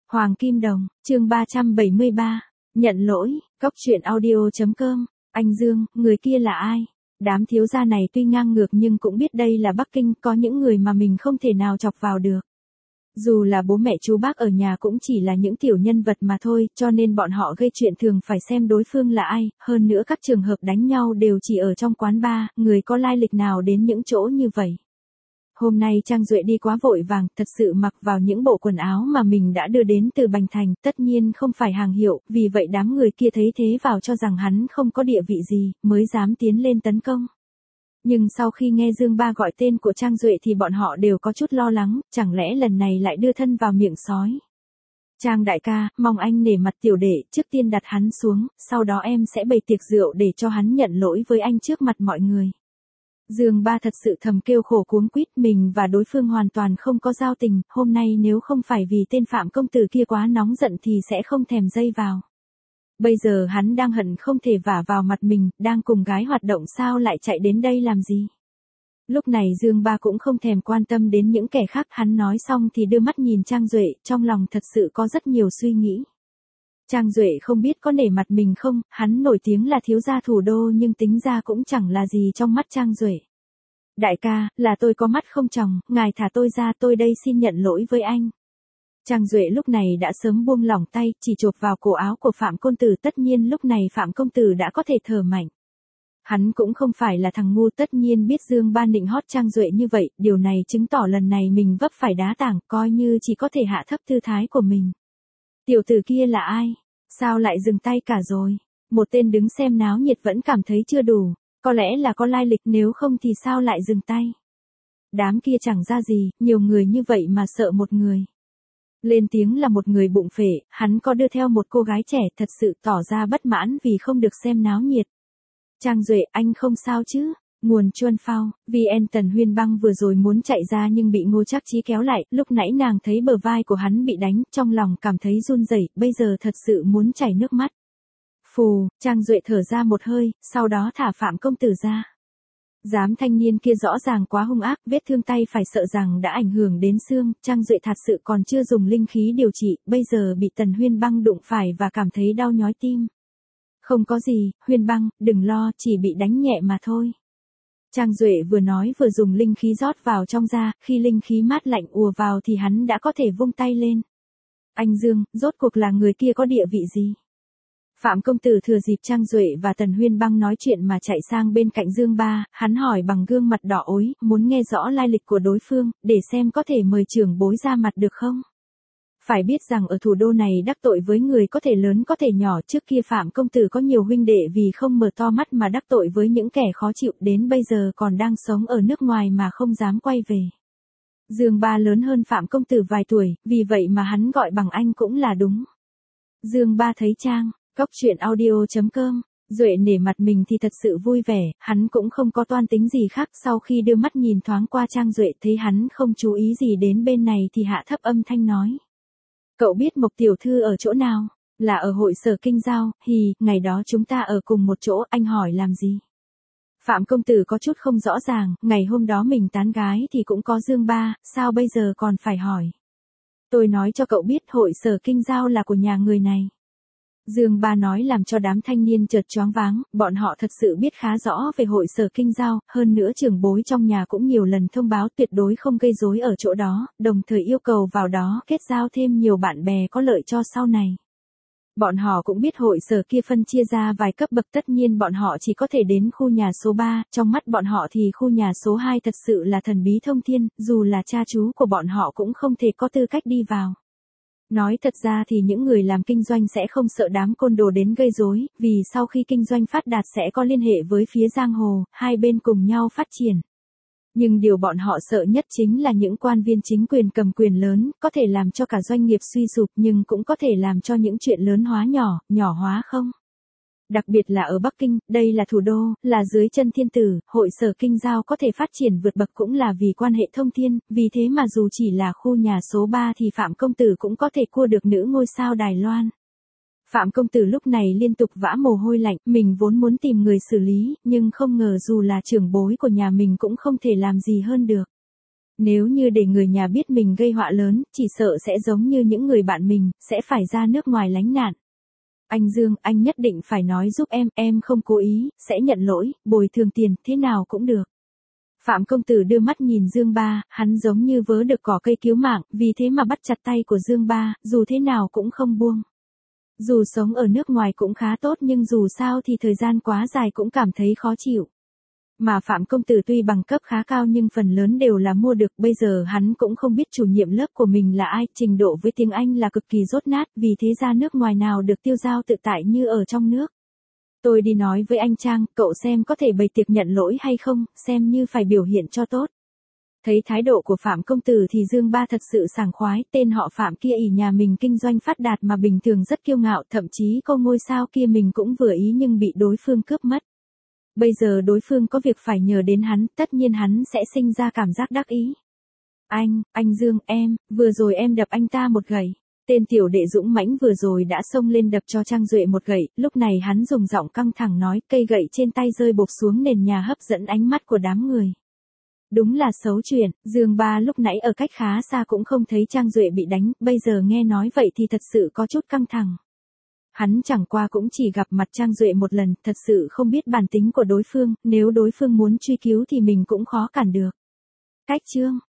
Hoàng Kim Đồng, chương 373. Nhận lỗi, Cóc truyện audio.com. Anh Dương, người kia là ai? Đám thiếu gia này tuy ngang ngược nhưng cũng biết đây là Bắc Kinh, có những người mà mình không thể nào chọc vào được. Dù là bố mẹ chú bác ở nhà cũng chỉ là những tiểu nhân vật mà thôi, cho nên bọn họ gây chuyện thường phải xem đối phương là ai, hơn nữa các trường hợp đánh nhau đều chỉ ở trong quán bar, người có lai lịch nào đến những chỗ như vậy. Hôm nay Trang Duệ đi quá vội vàng, thật sự mặc vào những bộ quần áo mà mình đã đưa đến từ Bành Thành, tất nhiên không phải hàng hiệu, vì vậy đám người kia thấy thế vào cho rằng hắn không có địa vị gì, mới dám tiến lên tấn công. Nhưng sau khi nghe Dương Ba gọi tên của Trang Duệ thì bọn họ đều có chút lo lắng, chẳng lẽ lần này lại đưa thân vào miệng sói. Trang đại ca, mong anh nể mặt tiểu đệ, trước tiên đặt hắn xuống, sau đó em sẽ bày tiệc rượu để cho hắn nhận lỗi với anh trước mặt mọi người. Dương Ba thật sự thầm kêu khổ cuống quýt, mình và đối phương hoàn toàn không có giao tình, hôm nay nếu không phải vì tên Phạm công tử kia quá nóng giận thì sẽ không thèm dây vào. Bây giờ hắn đang hận không thể vả vào mặt mình, đang cùng gái hoạt động sao lại chạy đến đây làm gì. Lúc này Dương Ba cũng không thèm quan tâm đến những kẻ khác, hắn nói xong thì đưa mắt nhìn Trang Duệ, trong lòng thật sự có rất nhiều suy nghĩ. Trang Duệ không biết có nể mặt mình không, hắn nổi tiếng là thiếu gia thủ đô nhưng tính ra cũng chẳng là gì trong mắt Trang Duệ. Đại ca, là tôi có mắt không tròng, ngài thả tôi ra, tôi đây xin nhận lỗi với anh. Trang Duệ lúc này đã sớm buông lỏng tay, chỉ chộp vào cổ áo của Phạm công tử, tất nhiên lúc này Phạm công tử đã có thể thở mạnh. Hắn cũng không phải là thằng ngu, tất nhiên biết Dương Ba nịnh hót Trang Duệ như vậy, điều này chứng tỏ lần này mình vấp phải đá tảng, coi như chỉ có thể hạ thấp tư thái của mình. Tiểu tử kia là ai? Sao lại dừng tay cả rồi? Một tên đứng xem náo nhiệt vẫn cảm thấy chưa đủ, có lẽ là có lai lịch, nếu không thì sao lại dừng tay? Đám kia chẳng ra gì, nhiều người như vậy mà sợ một người. Lên tiếng là một người bụng phệ, hắn có đưa theo một cô gái trẻ, thật sự tỏ ra bất mãn vì không được xem náo nhiệt. Trang Duệ, anh không sao chứ? Nguồn Chuân Phao, VN Tần Huyên Băng vừa rồi muốn chạy ra nhưng bị Ngô Trác Trí kéo lại, lúc nãy nàng thấy bờ vai của hắn bị đánh, trong lòng cảm thấy run rẩy, bây giờ thật sự muốn chảy nước mắt. Phù, Trang Duệ thở ra một hơi, sau đó thả Phạm công tử ra. Dám thanh niên kia rõ ràng quá hung ác, vết thương tay phải sợ rằng đã ảnh hưởng đến xương, Trang Duệ thật sự còn chưa dùng linh khí điều trị, bây giờ bị Tần Huyên Băng đụng phải và cảm thấy đau nhói tim. Không có gì, Huyên Băng, đừng lo, chỉ bị đánh nhẹ mà thôi. Trang Duệ vừa nói vừa dùng linh khí rót vào trong da, khi linh khí mát lạnh ùa vào thì hắn đã có thể vung tay lên. Anh Dương, rốt cuộc là người kia có địa vị gì? Phạm công tử thừa dịp Trang Duệ và Tần Huyên Băng nói chuyện mà chạy sang bên cạnh Dương Ba, hắn hỏi bằng gương mặt đỏ ối, muốn nghe rõ lai lịch của đối phương, để xem có thể mời trưởng bối ra mặt được không? Phải biết rằng ở thủ đô này đắc tội với người có thể lớn có thể nhỏ, trước kia Phạm công tử có nhiều huynh đệ vì không mở to mắt mà đắc tội với những kẻ khó chịu, đến bây giờ còn đang sống ở nước ngoài mà không dám quay về. Dương Ba lớn hơn Phạm công tử vài tuổi, vì vậy mà hắn gọi bằng anh cũng là đúng. Dương Ba thấy Trang, Cóc truyện audio.com, Duệ nể mặt mình thì thật sự vui vẻ, hắn cũng không có toan tính gì khác, sau khi đưa mắt nhìn thoáng qua Trang Duệ thấy hắn không chú ý gì đến bên này thì hạ thấp âm thanh nói. Cậu biết Mộc tiểu thư ở chỗ nào? Là ở hội sở Kinh Giao, ngày đó chúng ta ở cùng một chỗ, anh hỏi làm gì? Phạm công tử có chút không rõ ràng, ngày hôm đó mình tán gái thì cũng có Dương Ba, sao bây giờ còn phải hỏi? Tôi nói cho cậu biết hội sở Kinh Giao là của nhà người này. Dương Ba nói làm cho đám thanh niên chợt choáng váng, bọn họ thật sự biết khá rõ về hội sở Kinh Giao, hơn nữa trưởng bối trong nhà cũng nhiều lần thông báo tuyệt đối không gây rối ở chỗ đó, đồng thời yêu cầu vào đó kết giao thêm nhiều bạn bè có lợi cho sau này. Bọn họ cũng biết hội sở kia phân chia ra vài cấp bậc, tất nhiên bọn họ chỉ có thể đến khu nhà số 3, trong mắt bọn họ thì khu nhà số 2 thật sự là thần bí thông thiên, dù là cha chú của bọn họ cũng không thể có tư cách đi vào. Nói thật ra thì những người làm kinh doanh sẽ không sợ đám côn đồ đến gây rối, vì sau khi kinh doanh phát đạt sẽ có liên hệ với phía giang hồ, hai bên cùng nhau phát triển. Nhưng điều bọn họ sợ nhất chính là những quan viên chính quyền cầm quyền lớn, có thể làm cho cả doanh nghiệp suy sụp nhưng cũng có thể làm cho những chuyện lớn hóa nhỏ, nhỏ hóa không. Đặc biệt là ở Bắc Kinh, đây là thủ đô, là dưới chân thiên tử, hội sở Kinh Giao có thể phát triển vượt bậc cũng là vì quan hệ thông thiên, vì thế mà dù chỉ là khu nhà số 3 thì Phạm công tử cũng có thể cua được nữ ngôi sao Đài Loan. Phạm công tử lúc này liên tục vã mồ hôi lạnh, mình vốn muốn tìm người xử lý, nhưng không ngờ dù là trưởng bối của nhà mình cũng không thể làm gì hơn được. Nếu như để người nhà biết mình gây họa lớn, chỉ sợ sẽ giống như những người bạn mình, sẽ phải ra nước ngoài lánh nạn. Anh Dương, anh nhất định phải nói giúp em không cố ý, sẽ nhận lỗi, bồi thường tiền, thế nào cũng được. Phạm công tử đưa mắt nhìn Dương Ba, hắn giống như vớ được cỏ cây cứu mạng, vì thế mà bắt chặt tay của Dương Ba, dù thế nào cũng không buông. Dù sống ở nước ngoài cũng khá tốt nhưng dù sao thì thời gian quá dài cũng cảm thấy khó chịu. Mà Phạm công tử tuy bằng cấp khá cao nhưng phần lớn đều là mua được, bây giờ hắn cũng không biết chủ nhiệm lớp của mình là ai, trình độ với tiếng Anh là cực kỳ dốt nát, vì thế ra nước ngoài nào được tiêu dao tự tại như ở trong nước. Tôi đi nói với anh Trang, cậu xem có thể bày tiệc nhận lỗi hay không, xem như phải biểu hiện cho tốt. Thấy thái độ của Phạm công tử thì Dương Ba thật sự sảng khoái, tên họ Phạm kia ỷ nhà mình kinh doanh phát đạt mà bình thường rất kiêu ngạo, thậm chí cô ngôi sao kia mình cũng vừa ý nhưng bị đối phương cướp mất. Bây giờ đối phương có việc phải nhờ đến hắn, tất nhiên hắn sẽ sinh ra cảm giác đắc ý. Anh Dương, vừa rồi em đập anh ta một gậy. Tên tiểu đệ dũng mãnh vừa rồi đã xông lên đập cho Trang Duệ một gậy, lúc này hắn dùng giọng căng thẳng nói, cây gậy trên tay rơi bộp xuống nền nhà hấp dẫn ánh mắt của đám người. Đúng là xấu chuyện, Dương Ba lúc nãy ở cách khá xa cũng không thấy Trang Duệ bị đánh, bây giờ nghe nói vậy thì thật sự có chút căng thẳng. Hắn chẳng qua cũng chỉ gặp mặt Trang Duệ một lần, thật sự không biết bản tính của đối phương, nếu đối phương muốn truy cứu thì mình cũng khó cản được. Cách chương